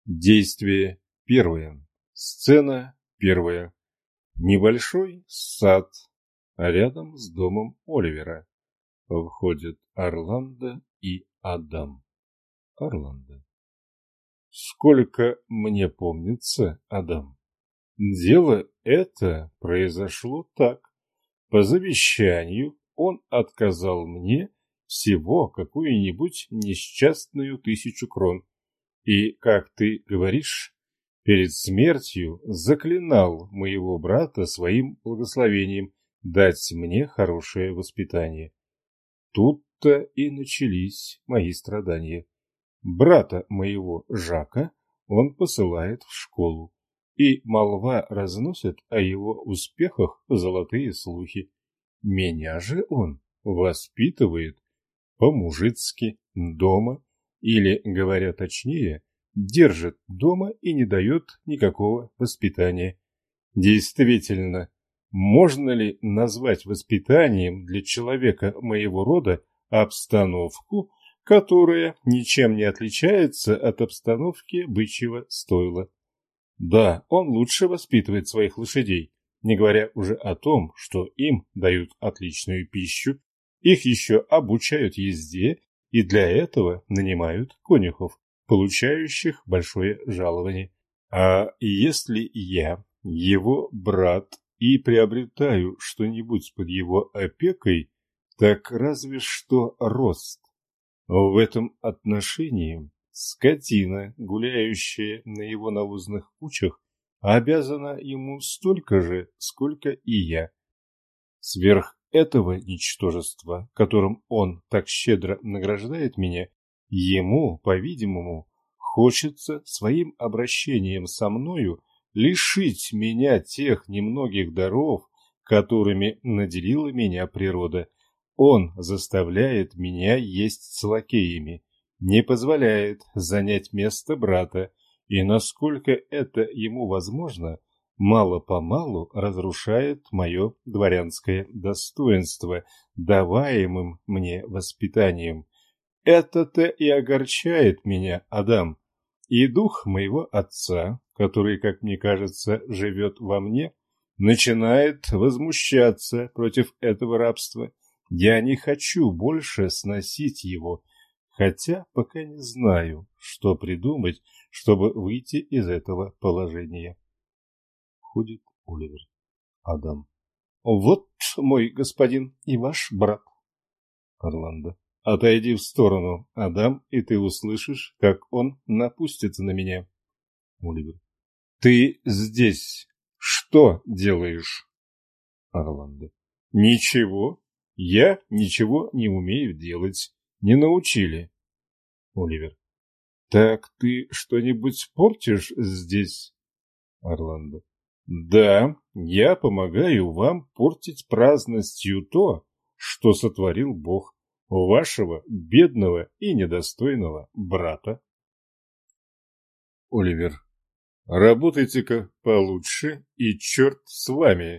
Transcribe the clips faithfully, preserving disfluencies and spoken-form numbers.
Действие первое. Сцена первая. Небольшой сад, а рядом с домом Оливера. Входят Орландо и Адам. Орландо. Сколько мне помнится, Адам, дело это произошло так. По завещанию он отказал мне всего какую-нибудь несчастную тысячу крон. И, как ты говоришь, перед смертью заклинал моего брата своим благословением дать мне хорошее воспитание. Тут-то и начались мои страдания. Брата моего Жака он посылает в школу, и молва разносит о его успехах золотые слухи. Меня же он воспитывает по-мужицки дома, или, говоря точнее, держит дома и не дает никакого воспитания. Действительно, можно ли назвать воспитанием для человека моего рода обстановку, которая ничем не отличается от обстановки бычьего стойла? Да, он лучше воспитывает своих лошадей, не говоря уже о том, что им дают отличную пищу, их еще обучают езде, и для этого нанимают конюхов, получающих большое жалование. А если я, его брат, и приобретаю что-нибудь под его опекой, так разве что рост. В этом отношении скотина, гуляющая на его навозных кучах, обязана ему столько же, сколько и я. Сверх этого ничтожества, которым он так щедро награждает меня, ему, по-видимому, хочется своим обращением со мною лишить меня тех немногих даров, которыми наделила меня природа. Он заставляет меня есть с лакеями, не позволяет занять место брата, и, насколько это ему возможно, мало-помалу разрушает мое дворянское достоинство, даваемым мне воспитанием. Это-то и огорчает меня, Адам, и дух моего отца, который, как мне кажется, живет во мне, начинает возмущаться против этого рабства. Я не хочу больше сносить его, хотя пока не знаю, что придумать, чтобы выйти из этого положения. Входит Оливер. Адам. Вот мой господин и ваш брат. Орландо. Отойди в сторону, Адам, и ты услышишь, как он напустится на меня. Оливер. Ты здесь что делаешь? Орландо. Ничего. Я ничего не умею делать. Не научили. Оливер. Так ты что-нибудь портишь здесь? Орландо. Да, я помогаю вам портить праздностью то, что сотворил Бог, вашего бедного и недостойного брата. Оливер. Работайте-ка получше, и черт с вами.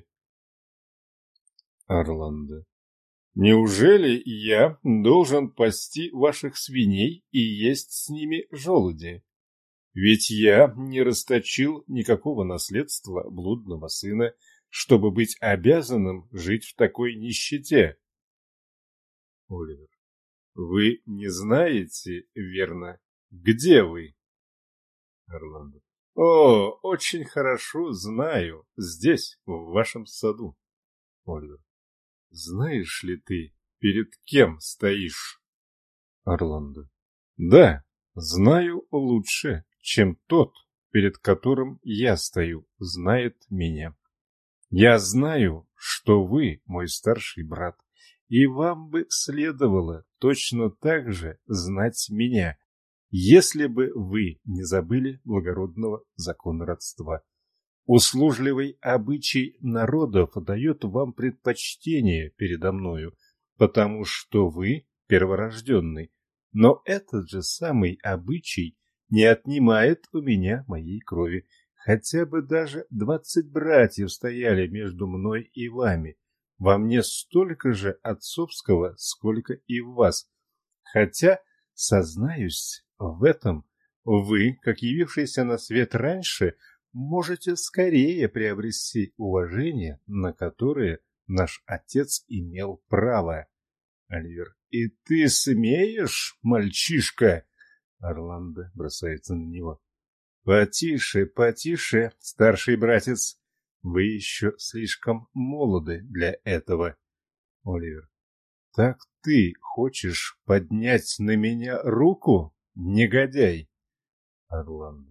Орландо. Неужели я должен пасти ваших свиней и есть с ними желуди? Ведь я не расточил никакого наследства блудного сына, чтобы быть обязанным жить в такой нищете. Оливер. Вы не знаете, верно, где вы? Орландо. О, очень хорошо знаю, здесь, в вашем саду. Оливер. Знаешь ли ты, перед кем стоишь? Орландо. Да, знаю лучше, чем тот, перед которым я стою, знает меня. Я знаю, что вы мой старший брат, и вам бы следовало точно так же знать меня, если бы вы не забыли благородного закона родства. Услужливый обычай народов дает вам предпочтение передо мною, потому что вы перворожденный, но этот же самый обычай не отнимает у меня моей крови, хотя бы даже двадцать братьев стояли между мной и вами. Во мне столько же отцовского, сколько и в вас. Хотя, сознаюсь в этом, Вы, как явившийся на свет раньше, можете скорее приобрести уважение, на которое наш отец имел право. Оливер. И ты смеешь, мальчишка? Орландо бросается на него. Потише, потише, старший братец. Вы еще слишком молоды для этого. Оливер. Так ты хочешь поднять на меня руку, негодяй? Орландо.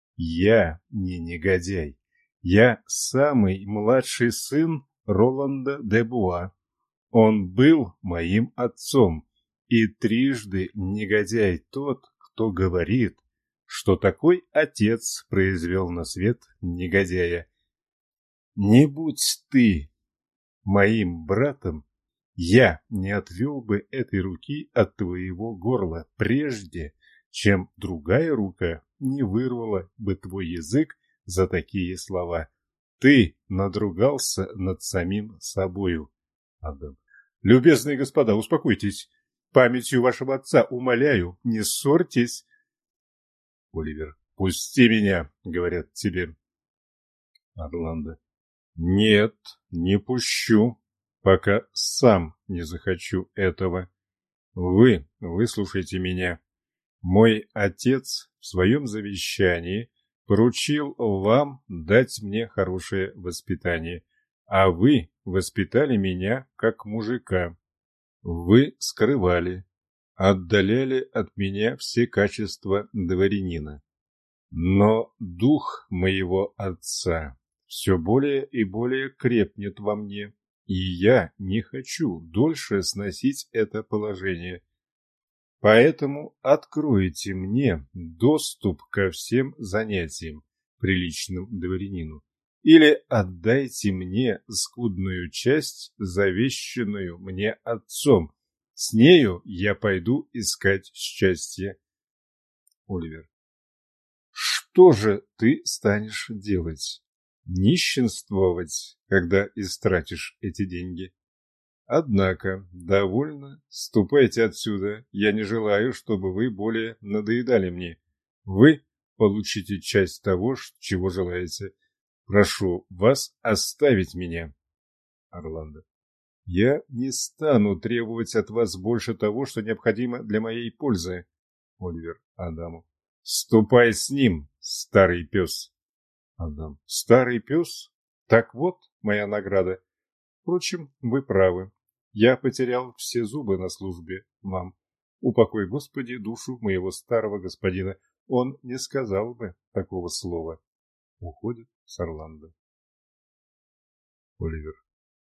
Я не негодяй. Я самый младший сын Роланда де Буа. Он был моим отцом, и трижды негодяй тот, кто говорит, что такой отец произвел на свет негодяя. Не будь ты моим братом, я не отвел бы этой руки от твоего горла прежде, чем другая рука не вырвала бы твой язык за такие слова. Ты надругался над самим собою. Адам. Любезные господа, успокойтесь. Памятью вашего отца умоляю, не ссорьтесь. Оливер. Пусти меня, говорят тебе. Орландо. Нет, не пущу, пока сам не захочу этого. Вы выслушайте меня. Мой отец в своем завещании поручил вам дать мне хорошее воспитание, а вы воспитали меня как мужика. Вы скрывали, отдаляли от меня все качества дворянина. Но дух моего отца все более и более крепнет во мне, и я не хочу дольше сносить это положение. Поэтому откройте мне доступ ко всем занятиям, приличным дворянину, или отдайте мне скудную часть, завещанную мне отцом. С нею я пойду искать счастье. Оливер. Что же ты станешь делать? Нищенствовать, когда истратишь эти деньги? Однако, довольно, ступайте отсюда. Я не желаю, чтобы вы более надоедали мне. Вы получите часть того, чего желаете. Прошу вас оставить меня. Орландо. Я не стану требовать от вас больше того, что необходимо для моей пользы. Оливер Адаму. Ступай с ним, старый пес. Адам. Старый пес? Так вот моя награда. Впрочем, вы правы. Я потерял все зубы на службе вам. Упокой, Господи, душу моего старого господина. Он не сказал бы такого слова. Уходит с Орландо. Оливер.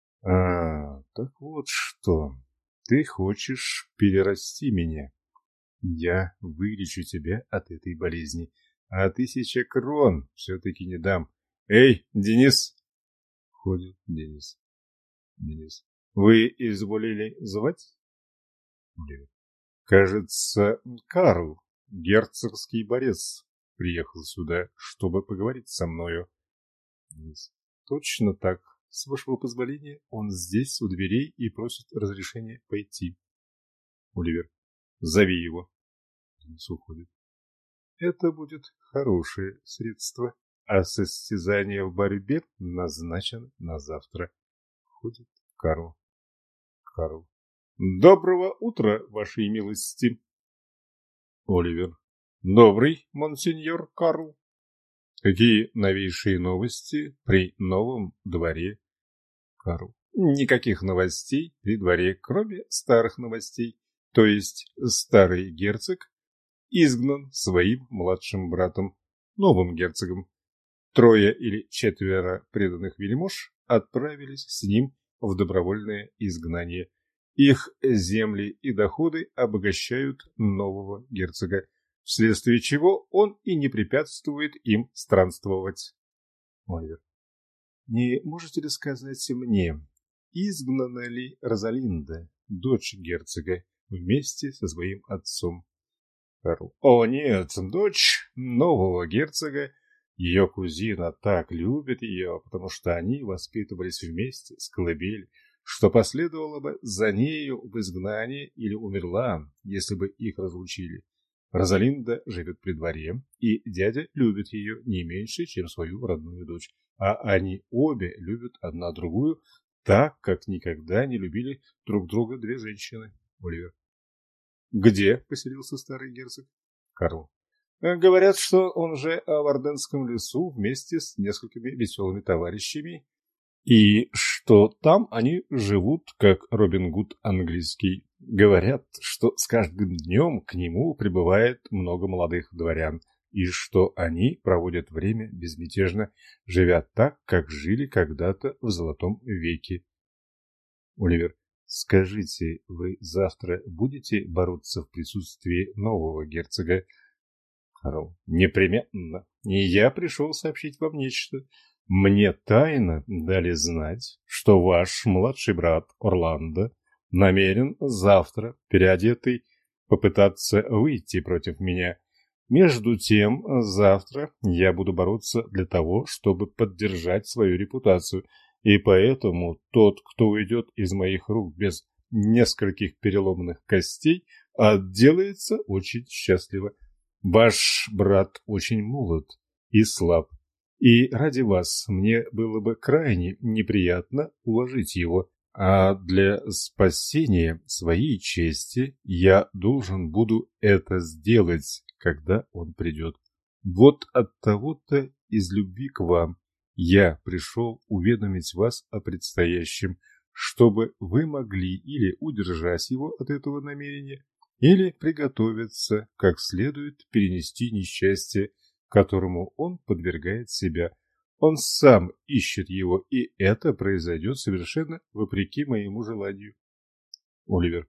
А, так вот что. Ты хочешь перерасти меня. Я вылечу тебя от этой болезни. А тысяча крон все-таки не дам. Эй, Денис! Входит Денис. Денис. Вы изволили звать? Оливер. Кажется, Карл, герцогский борец, приехал сюда, чтобы поговорить со мною. Денис. Точно так. С вашего позволения, он здесь, у дверей, и просит разрешения пойти. Оливер. Зови его. Денис уходит. Это будет хорошее средство, а состязание в борьбе назначено на завтра. Входит Карл. Карл. Доброго утра, вашей милости. Оливер. Добрый, монсеньор Карл. Какие новейшие новости при новом дворе? Карл. Никаких новостей при дворе, кроме старых новостей. То есть старый герцог изгнан своим младшим братом, новым герцогом. Трое или четверо преданных вельмож отправились с ним в добровольное изгнание. Их земли и доходы обогащают нового герцога, вследствие чего он и не препятствует им странствовать. Оливер. Не можете ли сказать мне, изгнана ли Розалинда, дочь герцога, вместе со своим отцом? Карл. О нет, дочь нового герцога. Ее кузина так любит ее, потому что они воспитывались вместе с колыбели, что последовало бы за нею в изгнание или умерла, если бы их разлучили. Розалинда живет при дворе, и дядя любит ее не меньше, чем свою родную дочь, а они обе любят одна другую так, как никогда не любили друг друга две женщины. Оливер. Где поселился старый герцог? Карл. Говорят, что он же в Арденском лесу вместе с несколькими веселыми товарищами, и что там они живут, как Робин Гуд английский. Говорят, что с каждым днем к нему прибывает много молодых дворян, и что они проводят время безмятежно, живя так, как жили когда-то в Золотом веке. Оливер. Скажите, вы завтра будете бороться в присутствии нового герцога? Карл. Непременно. И я пришел сообщить вам нечто. Мне тайно дали знать, что ваш младший брат Орландо намерен завтра, переодетый, попытаться выйти против меня. Между тем, завтра я буду бороться для того, чтобы поддержать свою репутацию, и поэтому тот, кто уйдет из моих рук без нескольких переломанных костей, отделается очень счастливо. Ваш брат очень молод и слаб, и ради вас мне было бы крайне неприятно уложить его, а для спасения своей чести я должен буду это сделать, когда он придет. Вот от того-то из любви к вам я пришел уведомить вас о предстоящем, чтобы вы могли или удержать его от этого намерения, или приготовиться, как следует перенести несчастье, которому он подвергает себя. Он сам ищет его, и это произойдет совершенно вопреки моему желанию. Оливер.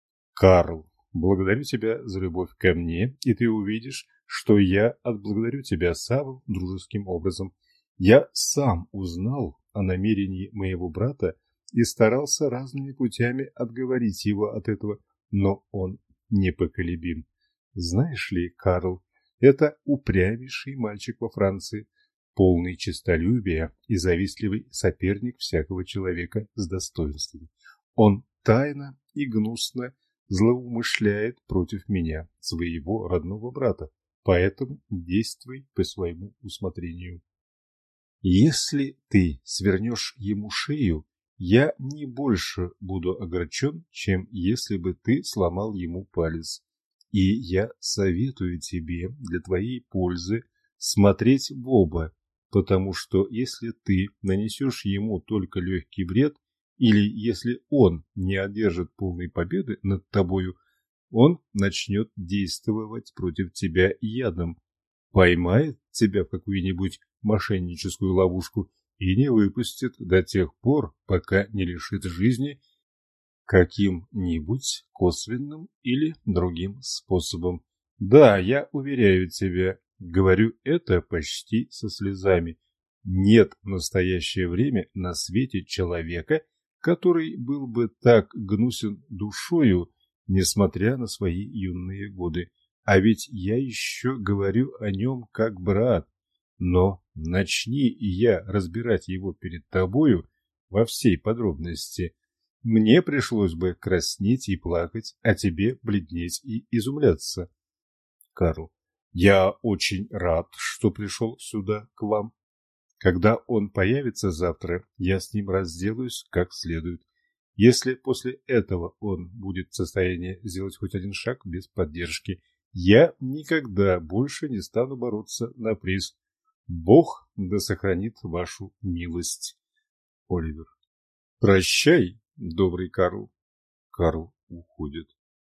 Карл, благодарю тебя за любовь ко мне, и ты увидишь, что я отблагодарю тебя самым дружеским образом. Я сам узнал о намерении моего брата и старался разными путями отговорить его от этого, но он непоколебим. Знаешь ли, Карл, это упрямейший мальчик во Франции, полный честолюбия и завистливый соперник всякого человека с достоинством. Он тайно и гнусно злоумышляет против меня, своего родного брата, поэтому действуй по своему усмотрению. Если ты свернешь ему шею, я не больше буду огорчен, чем если бы ты сломал ему палец. И я советую тебе для твоей пользы смотреть в оба, потому что если ты нанесешь ему только легкий вред, или если он не одержит полной победы над тобою, он начнет действовать против тебя ядом, поймает тебя в какую-нибудь мошенническую ловушку и не выпустит до тех пор, пока не лишит жизни каким-нибудь косвенным или другим способом. Да, я уверяю тебя, говорю это почти со слезами. Нет в настоящее время на свете человека, который был бы так гнусен душою, несмотря на свои юные годы. А ведь я еще говорю о нем как брат. Но начни и я разбирать его перед тобою во всей подробности, мне пришлось бы краснеть и плакать, а тебе бледнеть и изумляться. Карл. Я очень рад, что пришел сюда к вам. Когда он появится завтра, я с ним разделаюсь как следует. Если после этого он будет в состоянии сделать хоть один шаг без поддержки, я никогда больше не стану бороться на приз. Бог да сохранит вашу милость. Оливер. Прощай, добрый Карл. Карл уходит.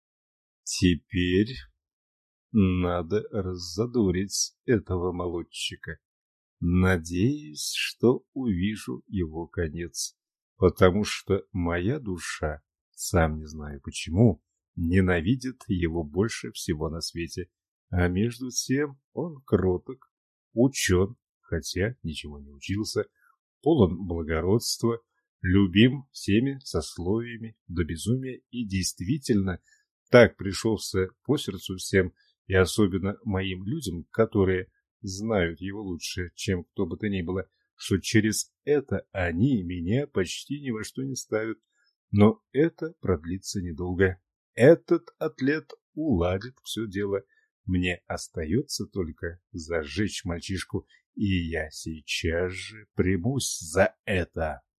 Теперь надо раззадорить этого молодчика. Надеюсь, что увижу его конец, потому что моя душа, сам не знаю почему, ненавидит его больше всего на свете. А между тем он кроток, учен, хотя ничего не учился, полон благородства, любим всеми сословиями до безумия и действительно так пришелся по сердцу всем, и особенно моим людям, которые знают его лучше, чем кто бы то ни было, что через это они меня почти ни во что не ставят. Но это продлится недолго. Этот атлет уладит все дело. Мне остается только зажечь мальчишку, и я сейчас же примусь за это.